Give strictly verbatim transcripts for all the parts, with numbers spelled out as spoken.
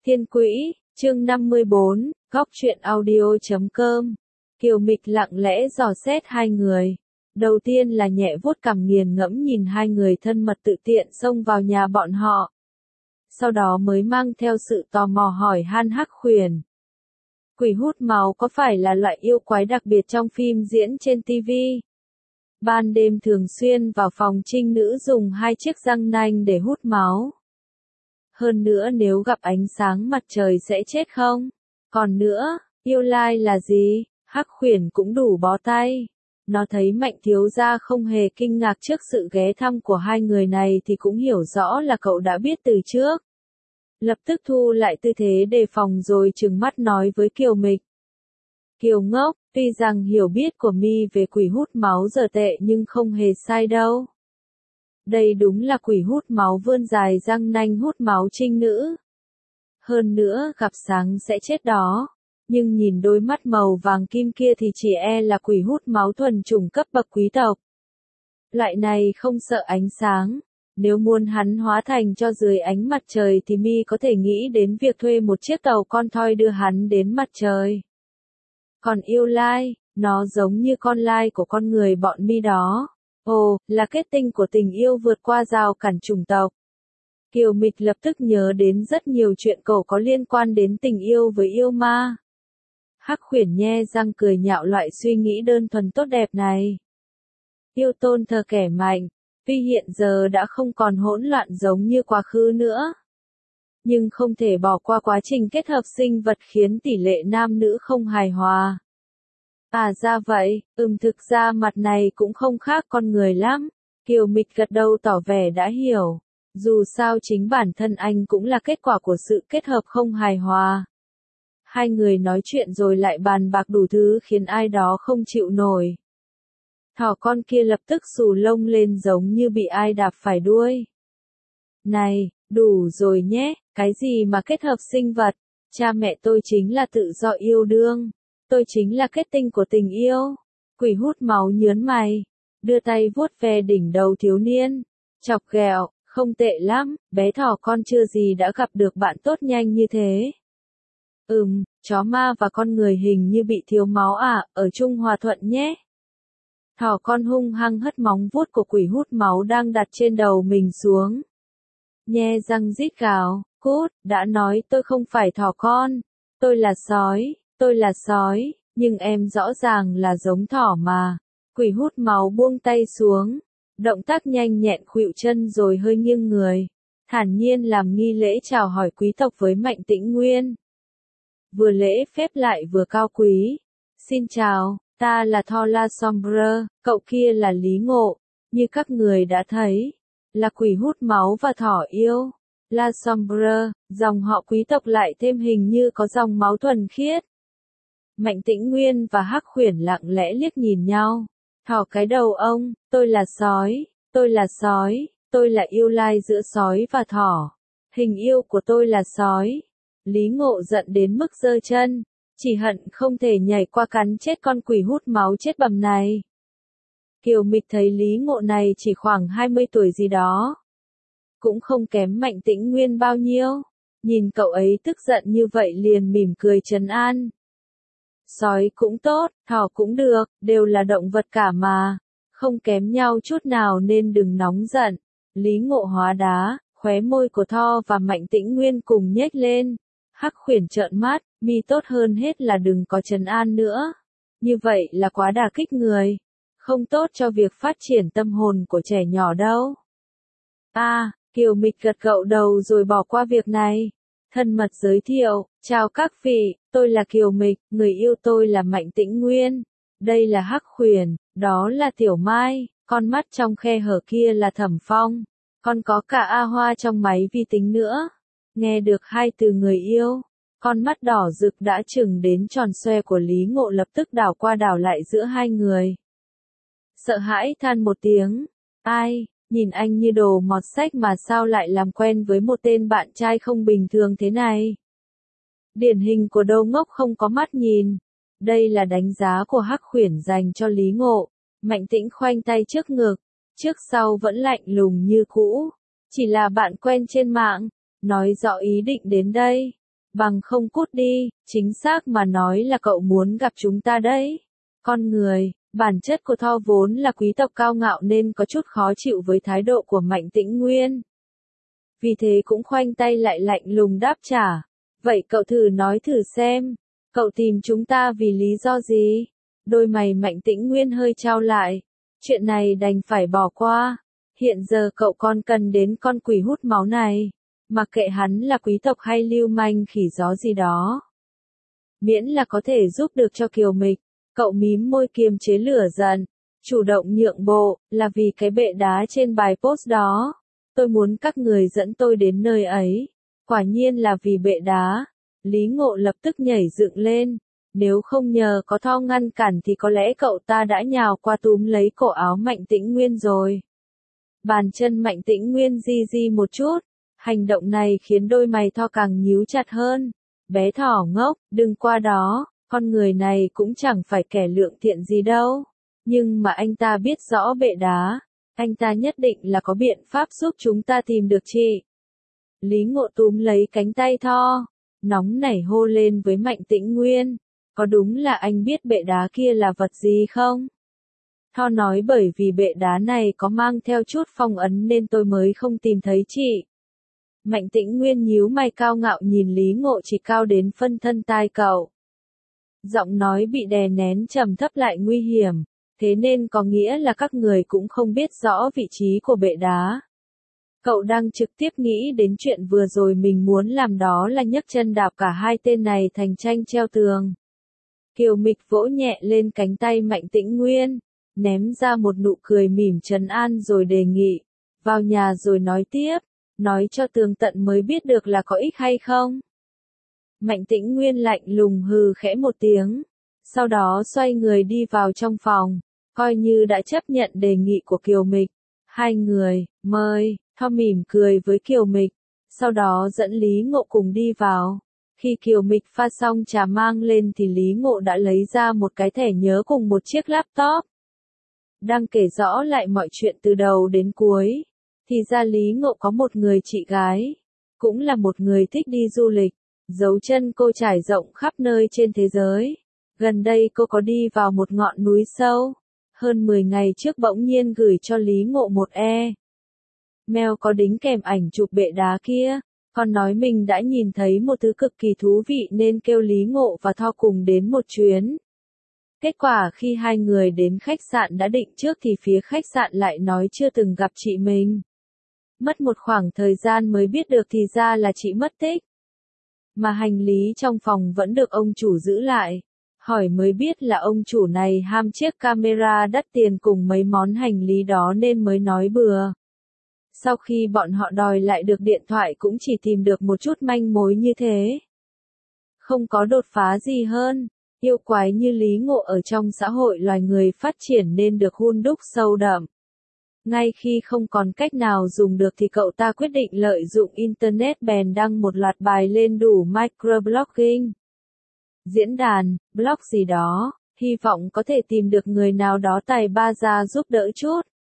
Thiên Quỹ, chương năm mươi bốn, góc truyện audio chấm com. Kiều Mịch lặng lẽ dò xét hai người. Đầu tiên là nhẹ vuốt cằm nghiền ngẫm nhìn hai người thân mật tự tiện xông vào nhà bọn họ. Sau đó mới mang theo sự tò mò hỏi han Hắc Khuyển. Quỷ hút máu có phải là loại yêu quái đặc biệt trong phim diễn trên ti vi? Ban đêm thường xuyên vào phòng trinh nữ dùng hai chiếc răng nanh để hút máu. Hơn nữa nếu gặp ánh sáng mặt trời sẽ chết không? Còn nữa, yêu lai là gì? Hắc Khuyển cũng đủ bó tay. Nó thấy Mạnh thiếu gia không hề kinh ngạc trước sự ghé thăm của hai người này thì cũng hiểu rõ là cậu đã biết từ trước. Lập tức thu lại tư thế đề phòng rồi trừng mắt nói với Kiều Mịch. Kiều ngốc, tuy rằng hiểu biết của mi về quỷ hút máu giờ tệ nhưng không hề sai đâu. Đây đúng là quỷ hút máu vươn dài răng nanh hút máu trinh nữ. Hơn nữa gặp sáng sẽ chết đó. Nhưng nhìn đôi mắt màu vàng kim kia thì chỉ e là quỷ hút máu thuần chủng cấp bậc quý tộc. Loại này không sợ ánh sáng. Nếu muốn hắn hóa thành cho dưới ánh mặt trời thì mi có thể nghĩ đến việc thuê một chiếc tàu con thoi đưa hắn đến mặt trời. Còn yêu lai, nó giống như con lai của con người bọn mi đó. Ồ, là kết tinh của tình yêu vượt qua rào cản chủng tộc. Kiều Mịch lập tức nhớ đến rất nhiều chuyện cổ có liên quan đến tình yêu với yêu ma. Hắc Khuyển nhe răng cười nhạo loại suy nghĩ đơn thuần tốt đẹp này. Yêu tôn thờ kẻ mạnh, tuy hiện giờ đã không còn hỗn loạn giống như quá khứ nữa. Nhưng không thể bỏ qua quá trình kết hợp sinh vật khiến tỷ lệ nam nữ không hài hòa. À ra vậy, ừm thực ra mặt này cũng không khác con người lắm. Kiều Mịch gật đầu tỏ vẻ đã hiểu. Dù sao chính bản thân anh cũng là kết quả của sự kết hợp không hài hòa. Hai người nói chuyện rồi lại bàn bạc đủ thứ khiến ai đó không chịu nổi. Thỏ con kia lập tức xù lông lên giống như bị ai đạp phải đuôi. Này, đủ rồi nhé, cái gì mà kết hợp sinh vật, cha mẹ tôi chính là tự do yêu đương, tôi chính là kết tinh của tình yêu. Quỷ hút máu nhớn mày, đưa tay vuốt ve đỉnh đầu thiếu niên, chọc ghẹo, không tệ lắm, bé thỏ con chưa gì đã gặp được bạn tốt nhanh như thế. Ừm, chó ma và con người hình như bị thiếu máu à, ở chung hòa thuận nhé. Thỏ con hung hăng hất móng vuốt của quỷ hút máu đang đặt trên đầu mình xuống. Nhe răng rít gào, cút, đã nói tôi không phải thỏ con, tôi là sói, tôi là sói, nhưng em rõ ràng là giống thỏ mà. Quỷ hút máu buông tay xuống, động tác nhanh nhẹn khuỵu chân rồi hơi nghiêng người, thản nhiên làm nghi lễ chào hỏi quý tộc với Mạnh Tĩnh Nguyên. Vừa lễ phép lại vừa cao quý. Xin chào, ta là Thor La Sombre, cậu kia là Lý Ngộ, như các người đã thấy, là quỷ hút máu và thỏ yêu. La Sombre, dòng họ quý tộc lại thêm hình như có dòng máu thuần khiết. Mạnh Tĩnh Nguyên và Hắc Khuyển lặng lẽ liếc nhìn nhau. Thỏ cái đầu ông, tôi là sói, tôi là sói, tôi là yêu lai giữa sói và thỏ. Hình yêu của tôi là sói. Lý Ngộ giận đến mức giơ chân, chỉ hận không thể nhảy qua cắn chết con quỷ hút máu chết bầm này. Kiều Mịch thấy Lý Ngộ này chỉ khoảng hai mươi tuổi gì đó. Cũng không kém Mạnh Tĩnh Nguyên bao nhiêu. Nhìn cậu ấy tức giận như vậy liền mỉm cười trấn an. Sói cũng tốt, thỏ cũng được, đều là động vật cả mà. Không kém nhau chút nào nên đừng nóng giận. Lý Ngộ hóa đá, khóe môi của Thor và Mạnh Tĩnh Nguyên cùng nhếch lên. Hắc Khuyển trợn mắt, mi tốt hơn hết là đừng có trấn an nữa. Như vậy là quá đả kích người. Không tốt cho việc phát triển tâm hồn của trẻ nhỏ đâu. À, Kiều Mịch gật gậu đầu rồi bỏ qua việc này. Thân mật giới thiệu, chào các vị, tôi là Kiều Mịch, người yêu tôi là Mạnh Tĩnh Nguyên. Đây là Hắc Khuyển, đó là Tiểu Mai, con mắt trong khe hở kia là Thẩm Phong. Còn có cả A Hoa trong máy vi tính nữa. Nghe được hai từ người yêu, con mắt đỏ rực đã chừng đến tròn xoe của Lý Ngộ lập tức đảo qua đảo lại giữa hai người. Sợ hãi than một tiếng, ai, nhìn anh như đồ mọt sách mà sao lại làm quen với một tên bạn trai không bình thường thế này. Điển hình của đồ ngốc không có mắt nhìn. Đây là đánh giá của Hắc Khuyển dành cho Lý Ngộ. Mạnh Tĩnh khoanh tay trước ngực, trước sau vẫn lạnh lùng như cũ. Chỉ là bạn quen trên mạng. Nói rõ ý định đến đây. Bằng không cút đi, chính xác mà nói là cậu muốn gặp chúng ta đấy. Con người, bản chất của Thor vốn là quý tộc cao ngạo nên có chút khó chịu với thái độ của Mạnh Tĩnh Nguyên. Vì thế cũng khoanh tay lại lạnh lùng đáp trả. Vậy cậu thử nói thử xem, cậu tìm chúng ta vì lý do gì? Đôi mày Mạnh Tĩnh Nguyên hơi trao lại. Chuyện này đành phải bỏ qua. Hiện giờ cậu còn cần đến con quỷ hút máu này. Mặc kệ hắn là quý tộc hay lưu manh khỉ gió gì đó. Miễn là có thể giúp được cho Kiều Mịch. Cậu mím môi kiềm chế lửa giận. Chủ động nhượng bộ, là vì cái bệ đá trên bài post đó. Tôi muốn các người dẫn tôi đến nơi ấy. Quả nhiên là vì bệ đá. Lý Ngộ lập tức nhảy dựng lên. Nếu không nhờ có Thor ngăn cản thì có lẽ cậu ta đã nhào qua túm lấy cổ áo Mạnh Tĩnh Nguyên rồi. Bàn chân Mạnh Tĩnh Nguyên di di một chút. Hành động này khiến đôi mày Thor càng nhíu chặt hơn. Bé thỏ ngốc, đừng qua đó, con người này cũng chẳng phải kẻ lượng thiện gì đâu. Nhưng mà anh ta biết rõ bệ đá. Anh ta nhất định là có biện pháp giúp chúng ta tìm được chị. Lý Ngộ túm lấy cánh tay Thor. Nóng nảy hô lên với Mạnh Tĩnh Nguyên. Có đúng là anh biết bệ đá kia là vật gì không? Thor nói bởi vì bệ đá này có mang theo chút phong ấn nên tôi mới không tìm thấy chị. Mạnh Tĩnh Nguyên nhíu mày cao ngạo nhìn Lý Ngộ chỉ cao đến phân thân tai cậu. Giọng nói bị đè nén trầm thấp lại nguy hiểm. Thế nên có nghĩa là các người cũng không biết rõ vị trí của bệ đá. Cậu đang trực tiếp nghĩ đến chuyện vừa rồi mình muốn làm đó là nhấc chân đạp cả hai tên này thành tranh treo tường. Kiều Mịch vỗ nhẹ lên cánh tay Mạnh Tĩnh Nguyên, ném ra một nụ cười mỉm trấn an rồi đề nghị, vào nhà rồi nói tiếp, nói cho tường tận mới biết được là có ích hay không. Mạnh Tĩnh Nguyên lạnh lùng hừ khẽ một tiếng, sau đó xoay người đi vào trong phòng, coi như đã chấp nhận đề nghị của Kiều Mịch. Hai người, mời, Thor mỉm cười với Kiều Mịch, sau đó dẫn Lý Ngộ cùng đi vào. Khi Kiều Mịch pha xong trà mang lên thì Lý Ngộ đã lấy ra một cái thẻ nhớ cùng một chiếc laptop. Đang kể rõ lại mọi chuyện từ đầu đến cuối. Thì ra Lý Ngộ có một người chị gái. Cũng là một người thích đi du lịch. Dấu chân cô trải rộng khắp nơi trên thế giới. Gần đây cô có đi vào một ngọn núi sâu. Hơn mười ngày trước bỗng nhiên gửi cho Lý Ngộ một e. Mail có đính kèm ảnh chụp bệ đá kia. Còn nói mình đã nhìn thấy một thứ cực kỳ thú vị nên kêu Lý Ngộ và Thor cùng đến một chuyến. Kết quả khi hai người đến khách sạn đã định trước thì phía khách sạn lại nói chưa từng gặp chị mình. Mất một khoảng thời gian mới biết được thì ra là chị mất tích. Mà hành lý trong phòng vẫn được ông chủ giữ lại. Hỏi mới biết là ông chủ này ham chiếc camera đắt tiền cùng mấy món hành lý đó nên mới nói bừa. Sau khi bọn họ đòi lại được điện thoại cũng chỉ tìm được một chút manh mối như thế. Không có đột phá gì hơn. Yêu quái như Lý Ngộ ở trong xã hội loài người phát triển nên được hun đúc sâu đậm. Ngay khi không còn cách nào dùng được thì cậu ta quyết định lợi dụng Internet bèn đăng một loạt bài lên đủ microblogging. Diễn đàn, blog gì đó, hy vọng có thể tìm được người nào đó tài ba ra giúp đỡ chút.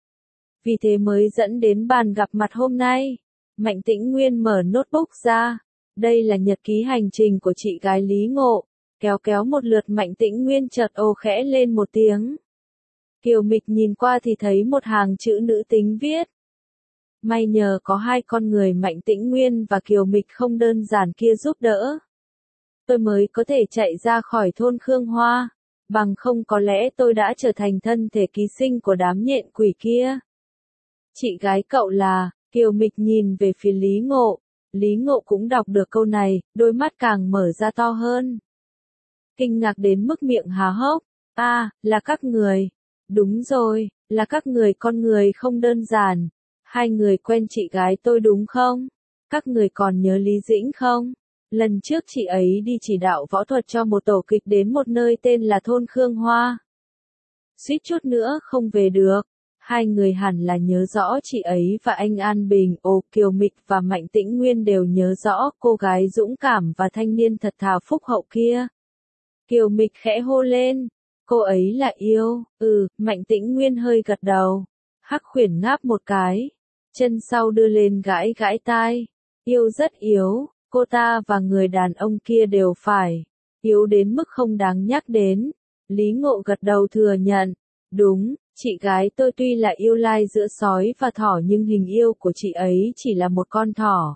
Vì thế mới dẫn đến bàn gặp mặt hôm nay. Mạnh Tĩnh Nguyên mở notebook ra. Đây là nhật ký hành trình của chị gái Lý Ngộ. Kéo kéo một lượt Mạnh Tĩnh Nguyên chợt ồ khẽ lên một tiếng. Kiều Mịch nhìn qua thì thấy một hàng chữ nữ tính viết. May nhờ có hai con người Mạnh Tĩnh Nguyên và Kiều Mịch không đơn giản kia giúp đỡ. Tôi mới có thể chạy ra khỏi thôn Khương Hoa. Bằng không có lẽ tôi đã trở thành thân thể ký sinh của đám nhện quỷ kia. Chị gái cậu là, Kiều Mịch nhìn về phía Lý Ngộ. Lý Ngộ cũng đọc được câu này, đôi mắt càng mở ra to hơn. Kinh ngạc đến mức miệng há hốc. À, là các người. Đúng rồi, là các người con người không đơn giản. Hai người quen chị gái tôi đúng không? Các người còn nhớ Lý Dĩnh không? Lần trước chị ấy đi chỉ đạo võ thuật cho một tổ kịch đến một nơi tên là thôn Khương Hoa. Suýt chút nữa không về được. Hai người hẳn là nhớ rõ chị ấy và anh An Bình, ồ Kiều Mịch và Mạnh Tĩnh Nguyên đều nhớ rõ cô gái dũng cảm và thanh niên thật thà phúc hậu kia. Kiều Mịch khẽ hô lên, cô ấy là yêu, ừ, Mạnh Tĩnh Nguyên hơi gật đầu. Hắc Khuyển ngáp một cái, chân sau đưa lên gãi gãi tai, yêu rất yếu, cô ta và người đàn ông kia đều phải yếu đến mức không đáng nhắc đến. Lý Ngộ gật đầu thừa nhận, đúng, chị gái tôi tuy là yêu lai giữa sói và thỏ nhưng hình yêu của chị ấy chỉ là một con thỏ.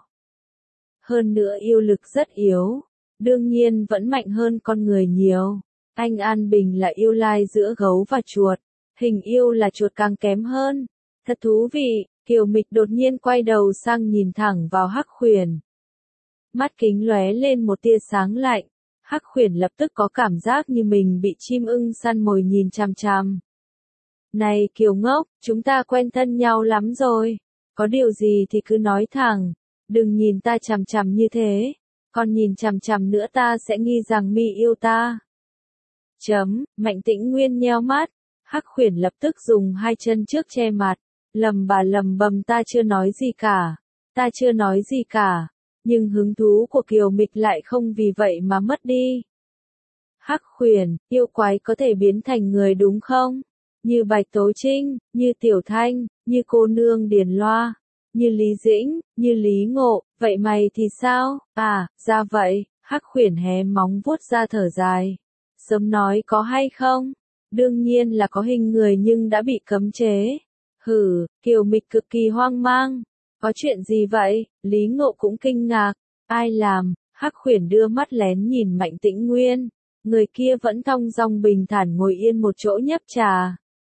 Hơn nữa yêu lực rất yếu, đương nhiên vẫn mạnh hơn con người nhiều. Anh An Bình là yêu lai giữa gấu và chuột, hình yêu là chuột càng kém hơn. Thật thú vị, Kiều Mịch đột nhiên quay đầu sang nhìn thẳng vào Hắc Khuyển. Mắt kính lóe lên một tia sáng lạnh, Hắc Khuyển lập tức có cảm giác như mình bị chim ưng săn mồi nhìn chằm chằm. Này Kiều ngốc, chúng ta quen thân nhau lắm rồi, có điều gì thì cứ nói thẳng, đừng nhìn ta chằm chằm như thế, còn nhìn chằm chằm nữa ta sẽ nghi rằng mi yêu ta. Chấm, Mạnh Tĩnh Nguyên nheo mắt, Hắc Khuyển lập tức dùng hai chân trước che mặt, lầm bà lầm bầm ta chưa nói gì cả, ta chưa nói gì cả, nhưng hứng thú của Kiều Mịch lại không vì vậy mà mất đi. Hắc Khuyển, yêu quái có thể biến thành người đúng không? Như Bạch Tố Trinh, như Tiểu Thanh, như cô nương Điền Loa, như Lý Dĩnh, như Lý Ngộ, vậy mày thì sao? À, ra vậy, Hắc Khuyển hé móng vuốt ra thở dài. Sớm nói có hay không? Đương nhiên là có hình người nhưng đã bị cấm chế. Hử, Kiều Mịch cực kỳ hoang mang. Có chuyện gì vậy? Lý Ngộ cũng kinh ngạc. Ai làm? Hắc Khuyển đưa mắt lén nhìn Mạnh Tĩnh Nguyên. Người kia vẫn thong dong bình thản ngồi yên một chỗ nhấp trà.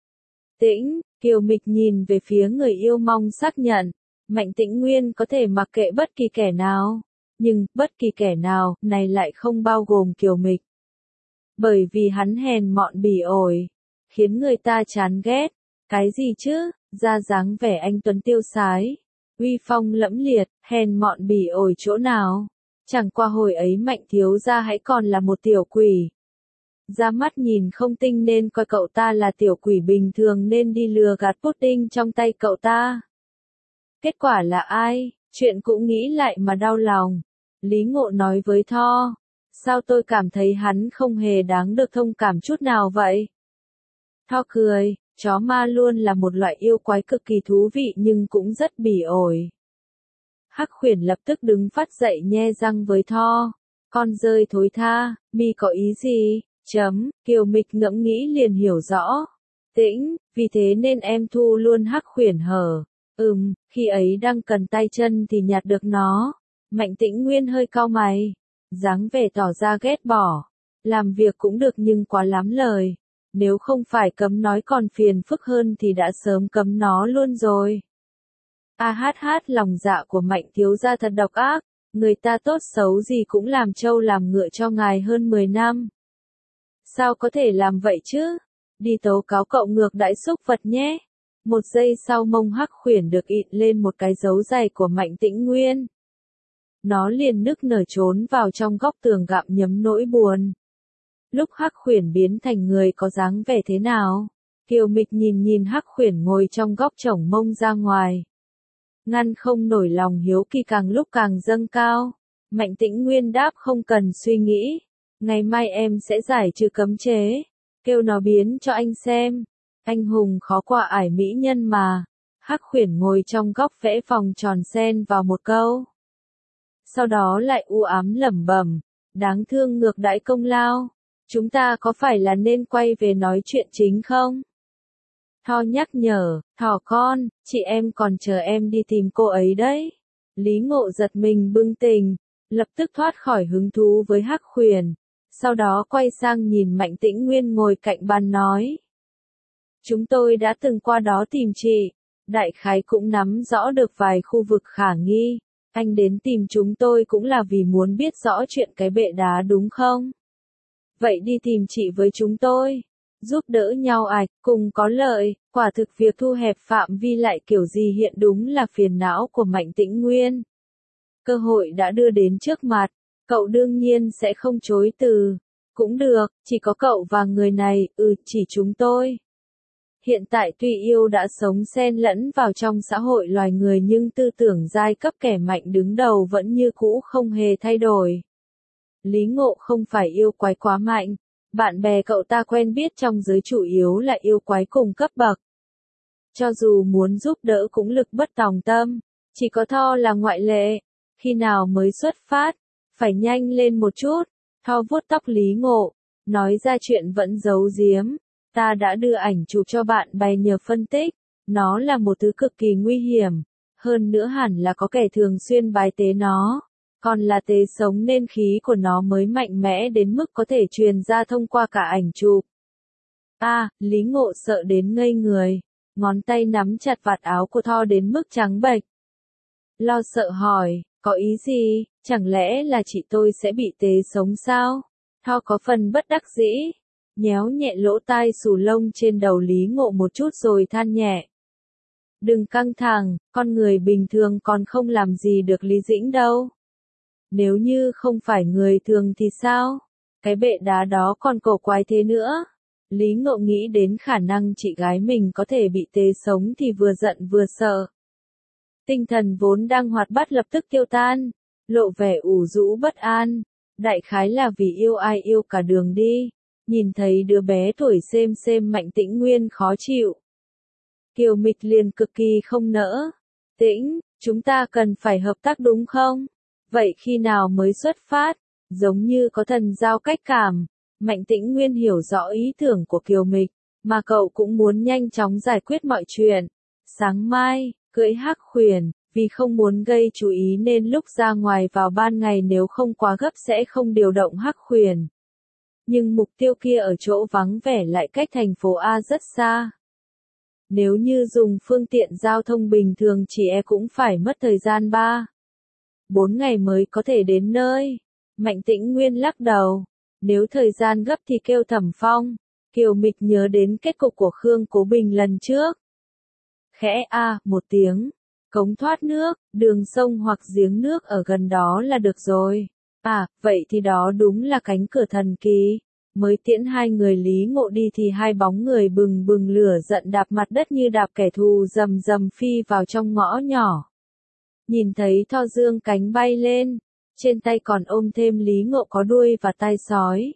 Tĩnh, Kiều Mịch nhìn về phía người yêu mong xác nhận. Mạnh Tĩnh Nguyên có thể mặc kệ bất kỳ kẻ nào. Nhưng, bất kỳ kẻ nào, này lại không bao gồm Kiều Mịch. Bởi vì hắn hèn mọn bỉ ổi, khiến người ta chán ghét. Cái gì chứ, ra dáng vẻ anh tuấn tiêu sái, uy phong lẫm liệt, hèn mọn bỉ ổi chỗ nào. Chẳng qua hồi ấy Mạnh thiếu gia hãy còn là một tiểu quỷ. Ra mắt nhìn không tinh nên coi cậu ta là tiểu quỷ bình thường nên đi lừa gạt pudding trong tay cậu ta. Kết quả là ai? Chuyện cũng nghĩ lại mà đau lòng. Lý Ngộ nói với Tho. Sao tôi cảm thấy hắn không hề đáng được thông cảm chút nào vậy? Tho cười, chó ma luôn là một loại yêu quái cực kỳ thú vị nhưng cũng rất bỉ ổi. Hắc Khuyển lập tức đứng phát dậy nhe răng với Tho. Con rơi thối tha, mi có ý gì? Chấm, Kiều Mịch ngẫm nghĩ liền hiểu rõ. Tĩnh, vì thế nên em thu luôn Hắc Khuyển hở. Ừm, khi ấy đang cần tay chân thì nhặt được nó. Mạnh Tĩnh Nguyên hơi cau mày. Dáng vẻ tỏ ra ghét bỏ. Làm việc cũng được nhưng quá lắm lời. Nếu không phải cấm nói còn phiền phức hơn thì đã sớm cấm nó luôn rồi. A hát hát lòng dạ của Mạnh thiếu gia thật độc ác. Người ta tốt xấu gì cũng làm trâu làm ngựa cho ngài hơn mười năm. Sao có thể làm vậy chứ? Đi tố cáo cậu ngược đãi xúc vật nhé. Một giây sau mông Hắc Khuyển được ịn lên một cái dấu giày của Mạnh Tĩnh Nguyên. Nó liền nức nở trốn vào trong góc tường gặm nhấm nỗi buồn. Lúc Hắc Khuyển biến thành người có dáng vẻ thế nào? Kiều Mịch nhìn nhìn Hắc Khuyển ngồi trong góc chổng mông ra ngoài. Ngăn không nổi lòng hiếu kỳ càng lúc càng dâng cao. Mạnh Tĩnh Nguyên đáp không cần suy nghĩ. Ngày mai em sẽ giải trừ cấm chế. Kêu nó biến cho anh xem. Anh hùng khó qua ải mỹ nhân mà. Hắc Khuyển ngồi trong góc vẽ vòng tròn sen vào một câu. Sau đó lại u ám lẩm bẩm. Đáng thương ngược đãi công lao. Chúng ta có phải là nên quay về nói chuyện chính không? Tho nhắc nhở, thỏ con, chị em còn chờ em đi tìm cô ấy đấy. Lý Ngộ giật mình bừng tỉnh, lập tức thoát khỏi hứng thú với Hắc Khuyển. Sau đó quay sang nhìn Mạnh Tĩnh Nguyên ngồi cạnh bàn nói. Chúng tôi đã từng qua đó tìm chị, đại khái cũng nắm rõ được vài khu vực khả nghi. Anh đến tìm chúng tôi cũng là vì muốn biết rõ chuyện cái bệ đá đúng không? Vậy đi tìm chị với chúng tôi. Giúp đỡ nhau ạch, cùng có lợi, quả thực việc thu hẹp phạm vi lại kiểu gì hiện đúng là phiền não của Mạnh Tĩnh Nguyên. Cơ hội đã đưa đến trước mặt, cậu đương nhiên sẽ không chối từ. Cũng được, chỉ có cậu và người này, ừ, chỉ chúng tôi. Hiện tại tuy yêu đã sống xen lẫn vào trong xã hội loài người nhưng tư tưởng giai cấp kẻ mạnh đứng đầu vẫn như cũ không hề thay đổi. Lý Ngộ không phải yêu quái quá mạnh. Bạn bè cậu ta quen biết trong giới chủ yếu là yêu quái cùng cấp bậc. Cho dù muốn giúp đỡ cũng lực bất tòng tâm, chỉ có Tho là ngoại lệ. Khi nào mới xuất phát? Phải nhanh lên một chút. Tho vuốt tóc Lý Ngộ, nói ra chuyện vẫn giấu giếm. Ta đã đưa ảnh chụp cho bạn bè nhờ phân tích. Nó là một thứ cực kỳ nguy hiểm. Hơn nữa hẳn là có kẻ thường xuyên bái tế nó. Còn là tế sống nên khí của nó mới mạnh mẽ đến mức có thể truyền ra thông qua cả ảnh chụp. A, à, Lý Ngộ sợ đến ngây người. Ngón tay nắm chặt vạt áo của Tho đến mức trắng bệch. Lo sợ hỏi, có ý gì, chẳng lẽ là chị tôi sẽ bị tế sống sao? Tho có phần bất đắc dĩ, nhéo nhẹ lỗ tai xù lông trên đầu Lý Ngộ một chút rồi than nhẹ. Đừng căng thẳng, con người bình thường còn không làm gì được Lý Dĩnh đâu. Nếu như không phải người thường thì sao? Cái bệ đá đó còn cổ quái thế nữa. Lý Ngộ nghĩ đến khả năng chị gái mình có thể bị tế sống thì vừa giận vừa sợ. Tinh thần vốn đang hoạt bát lập tức tiêu tan, lộ vẻ ủ rũ bất an. Đại khái là vì yêu ai yêu cả đường đi. Nhìn thấy đứa bé tuổi xêm xêm Mạnh Tĩnh Nguyên khó chịu. Kiều Mịch liền cực kỳ không nỡ. Tĩnh, chúng ta cần phải hợp tác đúng không? Vậy khi nào mới xuất phát? Giống như có thần giao cách cảm. Mạnh Tĩnh Nguyên hiểu rõ ý tưởng của Kiều Mịch, mà cậu cũng muốn nhanh chóng giải quyết mọi chuyện. Sáng mai, cưỡi hắc khuyển, vì không muốn gây chú ý nên lúc ra ngoài vào ban ngày nếu không quá gấp sẽ không điều động hắc khuyển. Nhưng mục tiêu kia ở chỗ vắng vẻ lại cách thành phố A rất xa. Nếu như dùng phương tiện giao thông bình thường chỉ e cũng phải mất thời gian ba, bốn ngày mới có thể đến nơi. Mạnh Tĩnh Nguyên lắc đầu. Nếu thời gian gấp thì kêu Thẩm Phong. Kiều Mịch nhớ đến kết cục của Khương Cố Bình lần trước. Khẽ a à, một tiếng. Cống thoát nước, đường sông hoặc giếng nước ở gần đó là được rồi. À, vậy thì đó đúng là cánh cửa thần kỳ. Mới tiễn hai người Lý Ngộ đi thì hai bóng người bừng bừng lửa giận đạp mặt đất như đạp kẻ thù rầm rầm phi vào trong ngõ nhỏ. Nhìn thấy Tho dương cánh bay lên, trên tay còn ôm thêm Lý Ngộ có đuôi và tai sói.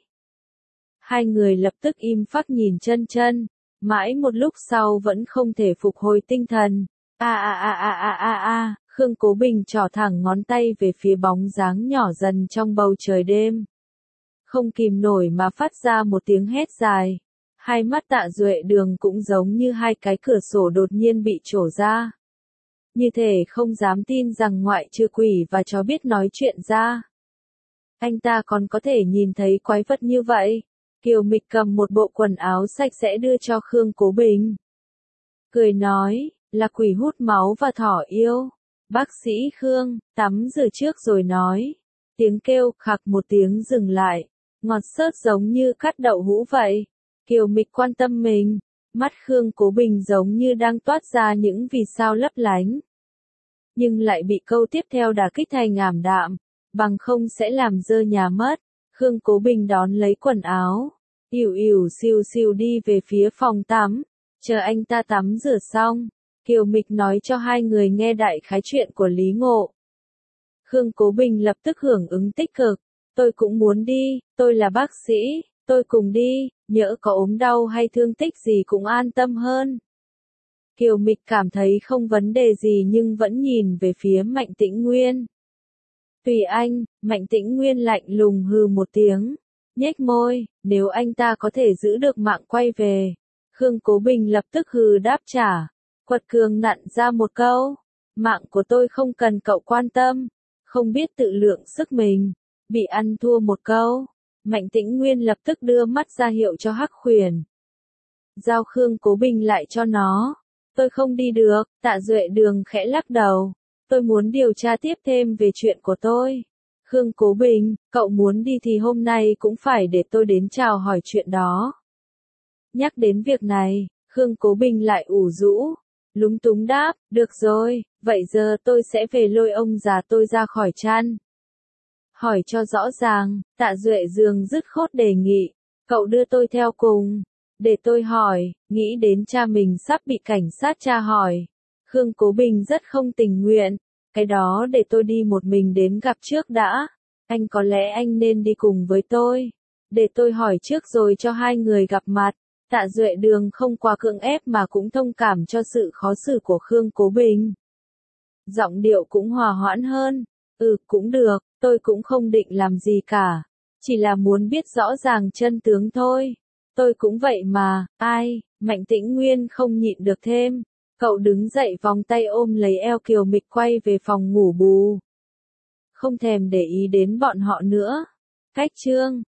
Hai người lập tức im phắc nhìn chân chân, mãi một lúc sau vẫn không thể phục hồi tinh thần. A a a a a a a, Khương Cố Bình trỏ thẳng ngón tay về phía bóng dáng nhỏ dần trong bầu trời đêm. Không kìm nổi mà phát ra một tiếng hét dài. Hai mắt Tạ Duệ Đường cũng giống như hai cái cửa sổ đột nhiên bị trổ ra. Như thể không dám tin rằng ngoại trừ quỷ và chó biết nói chuyện ra. Anh ta còn có thể nhìn thấy quái vật như vậy. Kiều Mịch cầm một bộ quần áo sạch sẽ đưa cho Khương Cố Bình. Cười nói, là quỷ hút máu và thỏ yêu. Bác sĩ Khương, tắm rửa trước rồi nói. Tiếng kêu khạc một tiếng dừng lại. Ngọt xớt giống như cắt đậu hũ vậy. Kiều Mịch quan tâm mình. Mắt Khương Cố Bình giống như đang toát ra những vì sao lấp lánh. Nhưng lại bị câu tiếp theo đả kích thành ảm đạm. Bằng không sẽ làm dơ nhà mất. Khương Cố Bình đón lấy quần áo. Ỉu ỉu siêu siêu đi về phía phòng tắm. Chờ anh ta tắm rửa xong. Kiều Mịch nói cho hai người nghe đại khái chuyện của Lý Ngộ. Khương Cố Bình lập tức hưởng ứng tích cực. Tôi cũng muốn đi, tôi là bác sĩ, tôi cùng đi, nhỡ có ốm đau hay thương tích gì cũng an tâm hơn. Kiều Mịch cảm thấy không vấn đề gì nhưng vẫn nhìn về phía Mạnh Tĩnh Nguyên. Tùy anh, Mạnh Tĩnh Nguyên lạnh lùng hừ một tiếng, nhếch môi, nếu anh ta có thể giữ được mạng quay về. Khương Cố Bình lập tức hừ đáp trả, quật cường nặn ra một câu, mạng của tôi không cần cậu quan tâm, không biết tự lượng sức mình, bị ăn thua một câu. Mạnh Tĩnh Nguyên lập tức đưa mắt ra hiệu cho hắc khuyển. Giao Khương Cố Bình lại cho nó. Tôi không đi được, Tạ Duệ Đường khẽ lắc đầu. Tôi muốn điều tra tiếp thêm về chuyện của tôi. Khương Cố Bình, cậu muốn đi thì hôm nay cũng phải để tôi đến chào hỏi chuyện đó. Nhắc đến việc này, Khương Cố Bình lại ủ rũ. Lúng túng đáp, được rồi, vậy giờ tôi sẽ về lôi ông già tôi ra khỏi chăn. Hỏi cho rõ ràng, Tạ Duệ Dương dứt khoát đề nghị, cậu đưa tôi theo cùng, để tôi hỏi, nghĩ đến cha mình sắp bị cảnh sát tra hỏi. Khương Cố Bình rất không tình nguyện, cái đó để tôi đi một mình đến gặp trước đã, anh có lẽ anh nên đi cùng với tôi, để tôi hỏi trước rồi cho hai người gặp mặt. Tạ Duệ Đường không quá cưỡng ép mà cũng thông cảm cho sự khó xử của Khương Cố Bình. Giọng điệu cũng hòa hoãn hơn. Ừ, cũng được, tôi cũng không định làm gì cả. Chỉ là muốn biết rõ ràng chân tướng thôi. Tôi cũng vậy mà, ai, Mạnh Tĩnh Nguyên không nhịn được thêm. Cậu đứng dậy vòng tay ôm lấy eo Kiều Mịch quay về phòng ngủ bù. Không thèm để ý đến bọn họ nữa. Cách chương